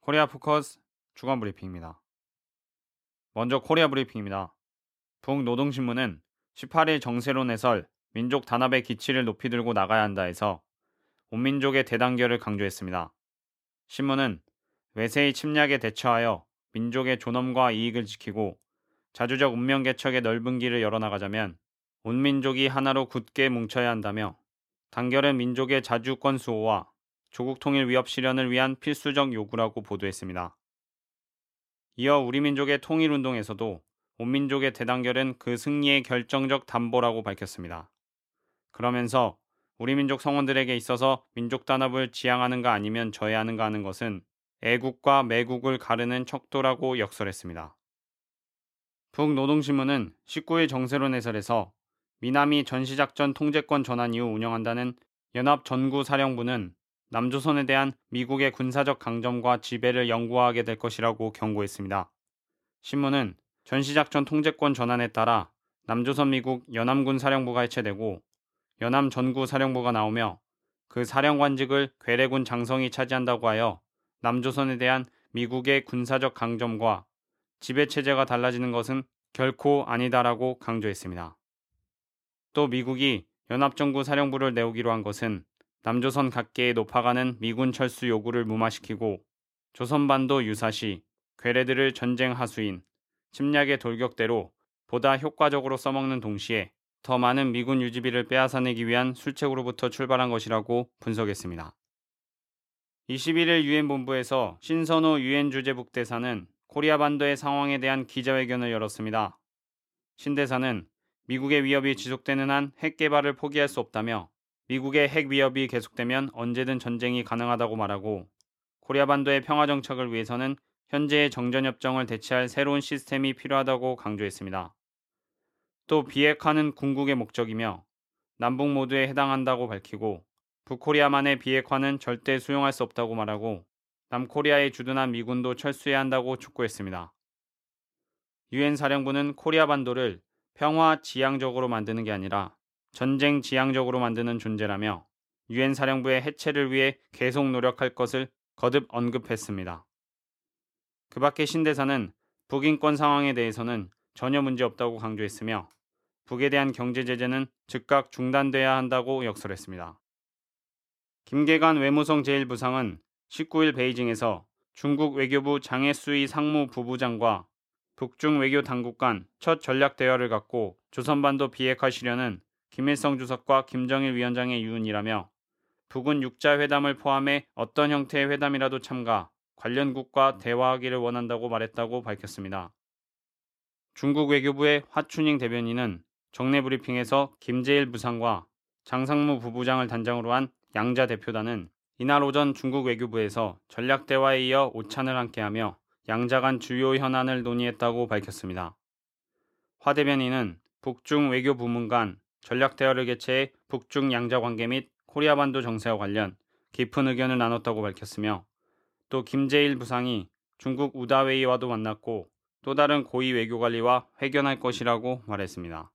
코리아 포커스 주간 브리핑입니다. 먼저 코리아 브리핑입니다. 북노동신문은 18일 정세론 해설 민족 단합의 기치를 높이 들고 나가야 한다 해서 온민족의 대단결을 강조했습니다. 신문은 외세의 침략에 대처하여 민족의 존엄과 이익을 지키고 자주적 운명 개척의 넓은 길을 열어나가자면 온민족이 하나로 굳게 뭉쳐야 한다며 단결은 민족의 자주권 수호와 조국 통일 위협 실현을 위한 필수적 요구라고 보도했습니다. 이어 우리 민족의 통일운동에서도 온민족의 대단결은 그 승리의 결정적 담보라고 밝혔습니다. 그러면서 우리 민족 성원들에게 있어서 민족 단합을 지향하는가 아니면 저해하는가 하는 것은 애국과 매국을 가르는 척도라고 역설했습니다. 북노동신문은 19일 정세론 해설에서 미남이 전시작전 통제권 전환 이후 운영한다는 연합전구사령부는 남조선에 대한 미국의 군사적 강점과 지배를 영구화하게 될 것이라고 경고했습니다. 신문은 전시작전 통제권 전환에 따라 남조선 미국 연암군사령부가 해체되고 연암전구사령부가 나오며 그 사령관직을 괴뢰군 장성이 차지한다고 하여 남조선에 대한 미국의 군사적 강점과 지배체제가 달라지는 것은 결코 아니다라고 강조했습니다. 또 미국이 연합정구사령부를 내오기로 한 것은 남조선 각계에 높아가는 미군 철수 요구를 무마시키고 조선반도 유사시 괴뢰들을 전쟁 하수인 침략의 돌격대로 보다 효과적으로 써먹는 동시에 더 많은 미군 유지비를 빼앗아내기 위한 술책으로부터 출발한 것이라고 분석했습니다. 21일 유엔 본부에서 신선호 유엔 주재북대사는 코리아 반도의 상황에 대한 기자회견을 열었습니다. 신 대사는 미국의 위협이 지속되는 한 핵 개발을 포기할 수 없다며 미국의 핵 위협이 계속되면 언제든 전쟁이 가능하다고 말하고 코리아 반도의 평화 정착을 위해서는 현재의 정전협정을 대체할 새로운 시스템이 필요하다고 강조했습니다. 또 비핵화는 궁극의 목적이며 남북 모두에 해당한다고 밝히고 북코리아만의 비핵화는 절대 수용할 수 없다고 말하고 남코리아에 주둔한 미군도 철수해야 한다고 촉구했습니다. 유엔 사령부는 코리아 반도를 평화 지향적으로 만드는 게 아니라 전쟁 지향적으로 만드는 존재라며 유엔 사령부의 해체를 위해 계속 노력할 것을 거듭 언급했습니다. 그 밖에 신 대사는 북인권 상황에 대해서는 전혀 문제 없다고 강조했으며 북에 대한 경제 제재는 즉각 중단돼야 한다고 역설했습니다. 김계관 외무성 제1부상은 19일 베이징에서 중국 외교부 장해수이 상무부부장과 북중 외교 당국 간 첫 전략 대화를 갖고 조선반도 비핵화 실현은 김일성 주석과 김정일 위원장의 유언이라며 북은 육자회담을 포함해 어떤 형태의 회담이라도 참가, 관련국과 대화하기를 원한다고 말했다고 밝혔습니다. 중국 외교부의 화춘잉 대변인은 정례 브리핑에서 김재일 부상과 장상무 부부장을 단장으로 한 양자 대표단은 이날 오전 중국 외교부에서 전략대화에 이어 오찬을 함께하며 양자 간 주요 현안을 논의했다고 밝혔습니다. 화 대변인은 북중 외교부문 간 전략대화를 개최해 북중 양자 관계 및 코리아 반도 정세와 관련 깊은 의견을 나눴다고 밝혔으며 또 김재일 부상이 중국 우다웨이와도 만났고 또 다른 고위 외교관리와 회견할 것이라고 말했습니다.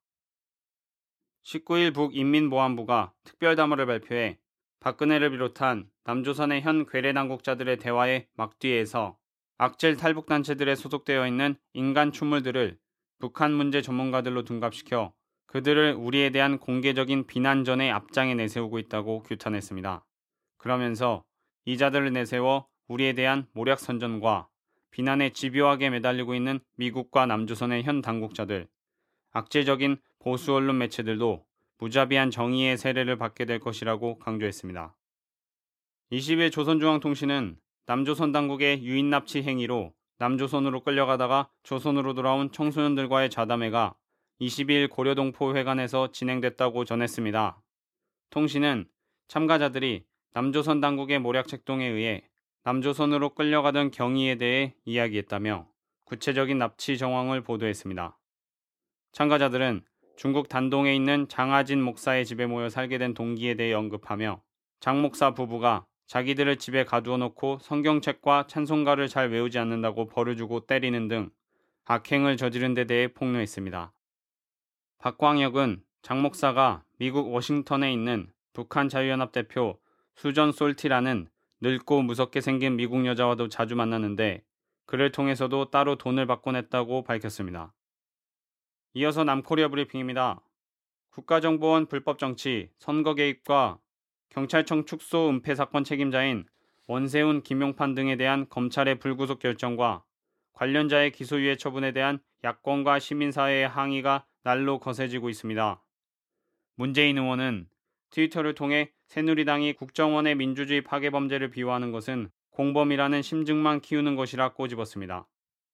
19일 북인민보안부가 특별담화를 발표해 박근혜를 비롯한 남조선의 현 괴뢰 당국자들의 대화의 막뒤에서 악질 탈북단체들에 소속되어 있는 인간 추물들을 북한 문제 전문가들로 둔갑시켜 그들을 우리에 대한 공개적인 비난전의 앞장에 내세우고 있다고 규탄했습니다. 그러면서 이자들을 내세워 우리에 대한 모략선전과 비난에 집요하게 매달리고 있는 미국과 남조선의 현 당국자들, 악질적인 보수 언론 매체들도 무자비한 정의의 세례를 받게 될 것이라고 강조했습니다. 20일 조선중앙통신은 남조선 당국의 유인 납치 행위로 남조선으로 끌려가다가 조선으로 돌아온 청소년들과의 좌담회가 22일 고려동포 회관에서 진행됐다고 전했습니다. 통신은 참가자들이 남조선 당국의 모략책동에 의해 남조선으로 끌려가던 경위에 대해 이야기했다며 구체적인 납치 정황을 보도했습니다. 참가자들은 중국 단동에 있는 장하진 목사의 집에 모여 살게 된 동기에 대해 언급하며 장 목사 부부가 자기들을 집에 가두어 놓고 성경책과 찬송가를 잘 외우지 않는다고 벌을 주고 때리는 등 악행을 저지른 데 대해 폭로했습니다. 박광혁은 장 목사가 미국 워싱턴에 있는 북한 자유연합 대표 수전 솔티라는 늙고 무섭게 생긴 미국 여자와도 자주 만났는데 그를 통해서도 따로 돈을 받곤 했다고 밝혔습니다. 이어서 남코리아 브리핑입니다. 국가정보원 불법 정치, 선거 개입과 경찰청 축소 은폐 사건 책임자인 원세훈, 김용판 등에 대한 검찰의 불구속 결정과 관련자의 기소유예 처분에 대한 야권과 시민사회의 항의가 날로 거세지고 있습니다. 문재인 의원은 트위터를 통해 새누리당이 국정원의 민주주의 파괴 범죄를 비호하는 것은 공범이라는 심증만 키우는 것이라 꼬집었습니다.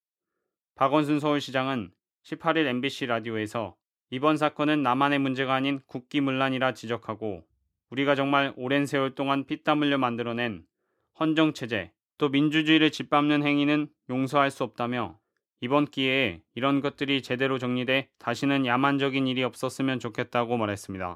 박원순 서울시장은 18일 MBC 라디오에서 이번 사건은 나만의 문제가 아닌 국기문란이라 지적하고 우리가 정말 오랜 세월 동안 피땀 흘려 만들어낸 헌정체제 또 민주주의를 짓밟는 행위는 용서할 수 없다며 이번 기회에 이런 것들이 제대로 정리돼 다시는 야만적인 일이 없었으면 좋겠다고 말했습니다.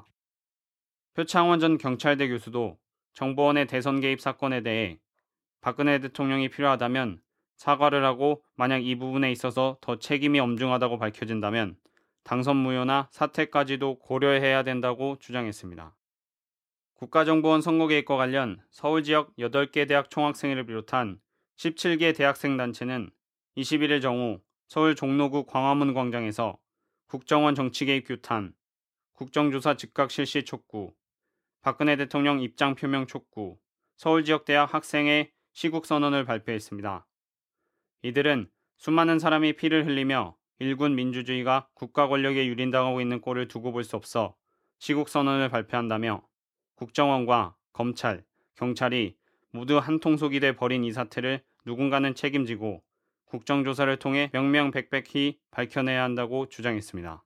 표창원 전 경찰대 교수도 정보원의 대선 개입 사건에 대해 박근혜 대통령이 필요하다면 사과를 하고 만약 이 부분에 있어서 더 책임이 엄중하다고 밝혀진다면 당선 무효나 사퇴까지도 고려해야 된다고 주장했습니다. 국가정보원 선거 개입과 관련 서울 지역 8개 대학 총학생회를 비롯한 17개 대학생 단체는 21일 정오 서울 종로구 광화문 광장에서 국정원 정치개입 규탄, 국정조사 즉각 실시 촉구, 박근혜 대통령 입장 표명 촉구, 서울지역대학 학생회 시국선언을 발표했습니다. 이들은 수많은 사람이 피를 흘리며 일군 민주주의가 국가 권력에 유린당하고 있는 꼴을 두고 볼 수 없어 시국선언을 발표한다며 국정원과 검찰, 경찰이 모두 한통속이 돼 버린 이 사태를 누군가는 책임지고 국정조사를 통해 명명백백히 밝혀내야 한다고 주장했습니다.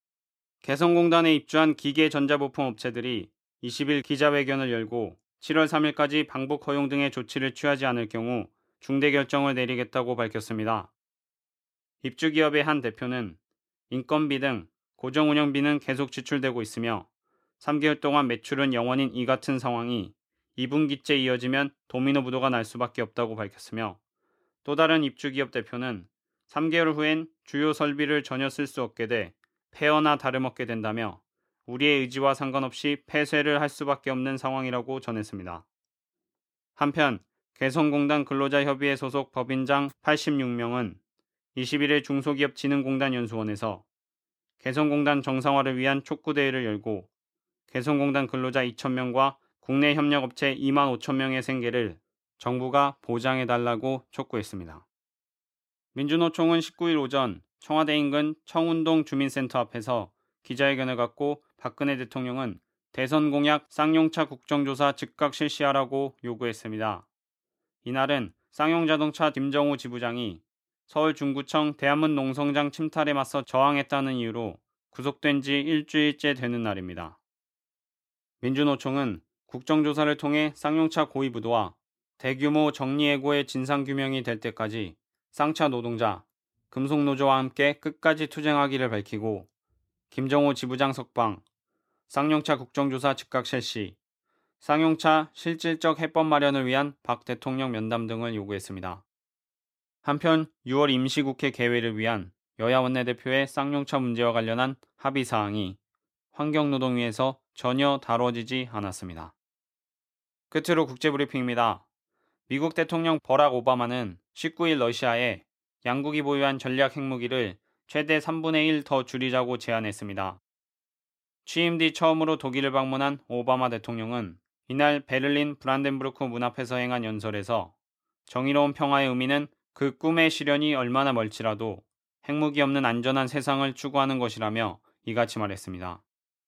개성공단에 입주한 기계전자부품 업체들이 20일 기자회견을 열고 7월 3일까지 방북 허용 등의 조치를 취하지 않을 경우 중대 결정을 내리겠다고 밝혔습니다. 입주기업의 한 대표는 인건비 등 고정운영비는 계속 지출되고 있으며 3개월 동안 매출은 0원인 이 같은 상황이 2분기째 이어지면 도미노 부도가 날 수밖에 없다고 밝혔으며 또 다른 입주기업 대표는 3개월 후엔 주요 설비를 전혀 쓸 수 없게 돼 폐허나 다름없게 된다며 우리의 의지와 상관없이 폐쇄를 할 수밖에 없는 상황이라고 전했습니다. 한편 개성공단 근로자협의회 소속 법인장 86명은 21일 중소기업진흥공단 연수원에서 개성공단 정상화를 위한 촉구대회를 열고 개성공단 근로자 2,000명과 국내 협력업체 2만 5천 명의 생계를 정부가 보장해달라고 촉구했습니다. 민주노총은 19일 오전 청와대 인근 청운동 주민센터 앞에서 기자회견을 갖고 박근혜 대통령은 대선 공약 쌍용차 국정조사 즉각 실시하라고 요구했습니다. 이날은 쌍용자동차 김정우 지부장이 서울 중구청 대한문 농성장 침탈에 맞서 저항했다는 이유로 구속된 지 일주일째 되는 날입니다. 민주노총은 국정조사를 통해 쌍용차 고위부도와 대규모 정리해고의 진상규명이 될 때까지 쌍차 노동자, 금속노조와 함께 끝까지 투쟁하기를 밝히고 김정호 지부장 석방, 쌍용차 국정조사 즉각 실시, 쌍용차 실질적 해법 마련을 위한 박 대통령 면담 등을 요구했습니다. 한편 6월 임시국회 개회를 위한 여야 원내대표의 쌍용차 문제와 관련한 합의사항이 환경노동위에서 전혀 다뤄지지 않았습니다. 끝으로 국제브리핑입니다. 미국 대통령 버락 오바마는 19일 러시아에 양국이 보유한 전략 핵무기를 최대 3분의 1 더 줄이자고 제안했습니다. 취임 뒤 처음으로 독일을 방문한 오바마 대통령은 이날 베를린 브란덴부르크 문 앞에서 행한 연설에서 정의로운 평화의 의미는 그 꿈의 실현이 얼마나 멀지라도 핵무기 없는 안전한 세상을 추구하는 것이라며 이같이 말했습니다.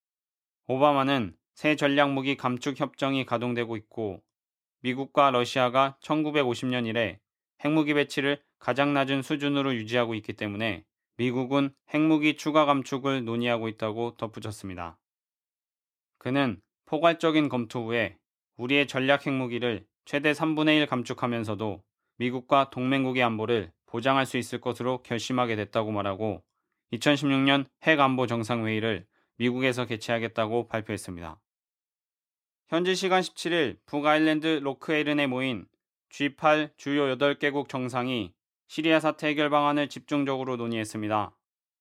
오바마는 새 전략무기 감축 협정이 가동되고 있고 미국과 러시아가 1950년 이래 핵무기 배치를 가장 낮은 수준으로 유지하고 있기 때문에 미국은 핵무기 추가 감축을 논의하고 있다고 덧붙였습니다. 그는 포괄적인 검토 후에 우리의 전략 핵무기를 최대 3분의 1 감축하면서도 미국과 동맹국의 안보를 보장할 수 있을 것으로 결심하게 됐다고 말하고 2016년 핵안보 정상회의를 미국에서 개최하겠다고 발표했습니다. 현지 시간 17일 북아일랜드 로크에른에 모인 G8 주요 8개국 정상이 시리아 사태 해결 방안을 집중적으로 논의했습니다.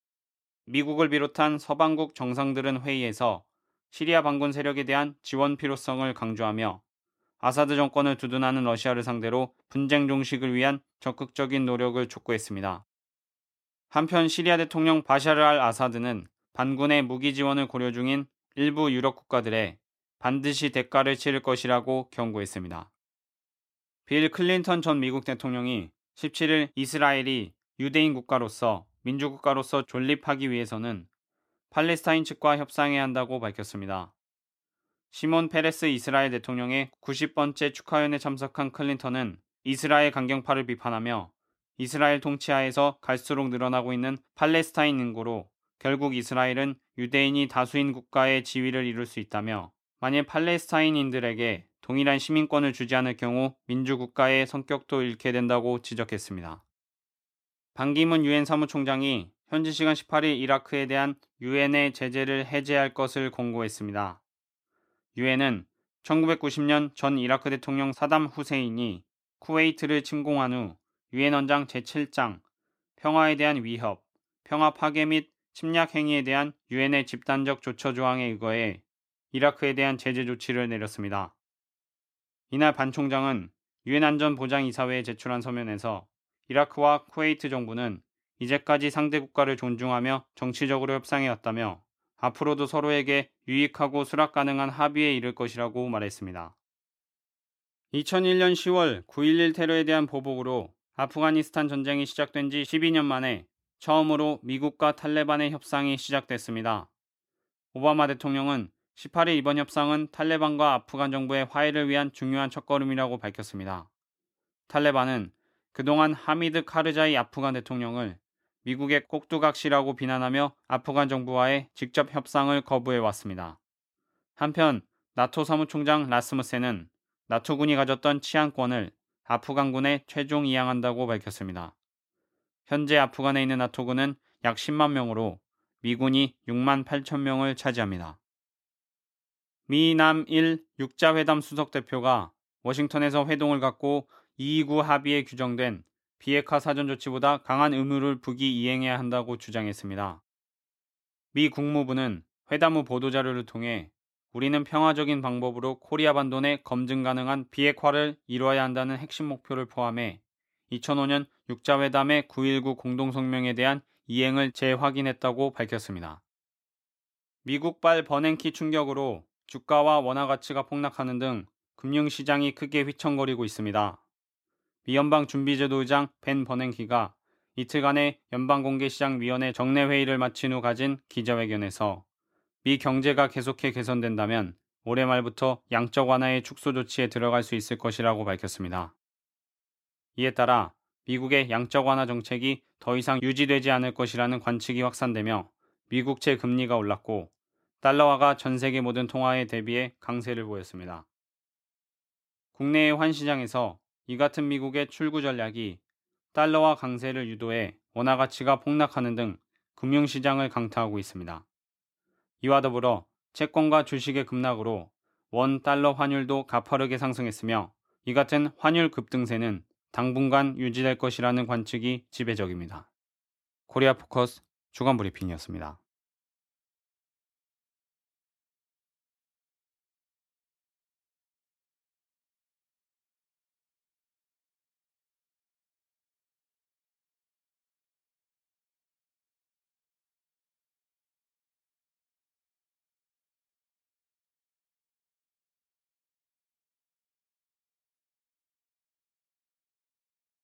미국을 비롯한 서방국 정상들은 회의에서 시리아 반군 세력에 대한 지원 필요성을 강조하며 아사드 정권을 두둔하는 러시아를 상대로 분쟁 종식을 위한 적극적인 노력을 촉구했습니다. 한편 시리아 대통령 바샤르 알 아사드는 반군의 무기 지원을 고려 중인 일부 유럽 국가들에 반드시 대가를 치를 것이라고 경고했습니다. 빌 클린턴 전 미국 대통령이 17일 이스라엘이 유대인 국가로서 민주국가로서 존립하기 위해서는 팔레스타인 측과 협상해야 한다고 밝혔습니다. 시몬 페레스 이스라엘 대통령의 90번째 축하연에 참석한 클린턴은 이스라엘 강경파를 비판하며 이스라엘 통치하에서 갈수록 늘어나고 있는 팔레스타인 인구로 결국 이스라엘은 유대인이 다수인 국가의 지위를 이룰 수 있다며 만일 팔레스타인인들에게 동일한 시민권을 주지 않을 경우 민주국가의 성격도 잃게 된다고 지적했습니다. 반기문 유엔 사무총장이 현지 시간 18일 이라크에 대한 유엔의 제재를 해제할 것을 권고했습니다. 유엔은 1990년 전 이라크 대통령 사담 후세인이 쿠웨이트를 침공한 후 유엔 원장 제7장 평화에 대한 위협, 평화 파괴 및 침략 행위에 대한 유엔의 집단적 조처 조항에 의거해 이라크에 대한 제재 조치를 내렸습니다. 이날 반 총장은 유엔 안전보장이사회에 제출한 서면에서 이라크와 쿠웨이트 정부는 이제까지 상대 국가를 존중하며 정치적으로 협상해왔다며 앞으로도 서로에게 유익하고 수락 가능한 합의에 이를 것이라고 말했습니다. 2001년 10월 9.11 테러에 대한 보복으로 아프가니스탄 전쟁이 시작된 지 12년 만에 처음으로 미국과 탈레반의 협상이 시작됐습니다. 오바마 대통령은 18일 이번 협상은 탈레반과 아프간 정부의 화해를 위한 중요한 첫걸음이라고 밝혔습니다. 탈레반은 그동안 하미드 카르자이 아프간 대통령을 미국의 꼭두각시라고 비난하며 아프간 정부와의 직접 협상을 거부해왔습니다. 한편 나토 사무총장 라스무센은 나토군이 가졌던 치안권을 아프간군에 최종 이양한다고 밝혔습니다. 현재 아프간에 있는 나토군은 약 10만 명으로 미군이 6만 8천 명을 차지합니다. 미남일 육자회담 수석대표가 워싱턴에서 회동을 갖고 229 합의에 규정된 비핵화 사전조치보다 강한 의무를 북이 이행해야 한다고 주장했습니다. 미 국무부는 회담 후 보도자료를 통해 우리는 평화적인 방법으로 코리아 반도내 검증 가능한 비핵화를 이뤄야 한다는 핵심 목표를 포함해 2005년 육자회담의 9.19 공동성명에 대한 이행을 재확인했다고 밝혔습니다. 미국발 버냉키 충격으로 주가와 원화 가치가 폭락하는 등 금융시장이 크게 휘청거리고 있습니다. 미 연방준비제도 의장 벤 버냉키가 이틀간의 연방공개시장위원회 정례회의를 마친 후 가진 기자회견에서 미 경제가 계속해 개선된다면 올해 말부터 양적 완화의 축소 조치에 들어갈 수 있을 것이라고 밝혔습니다. 이에 따라 미국의 양적 완화 정책이 더 이상 유지되지 않을 것이라는 관측이 확산되며 미국채 금리가 올랐고 달러화가 전 세계 모든 통화에 대비해 강세를 보였습니다. 국내의 환시장에서 이 같은 미국의 출구 전략이 달러화 강세를 유도해 원화 가치가 폭락하는 등 금융시장을 강타하고 있습니다. 이와 더불어 채권과 주식의 급락으로 원 달러 환율도 가파르게 상승했으며 이 같은 환율 급등세는 당분간 유지될 것이라는 관측이 지배적입니다. 코리아 포커스 주간 브리핑이었습니다.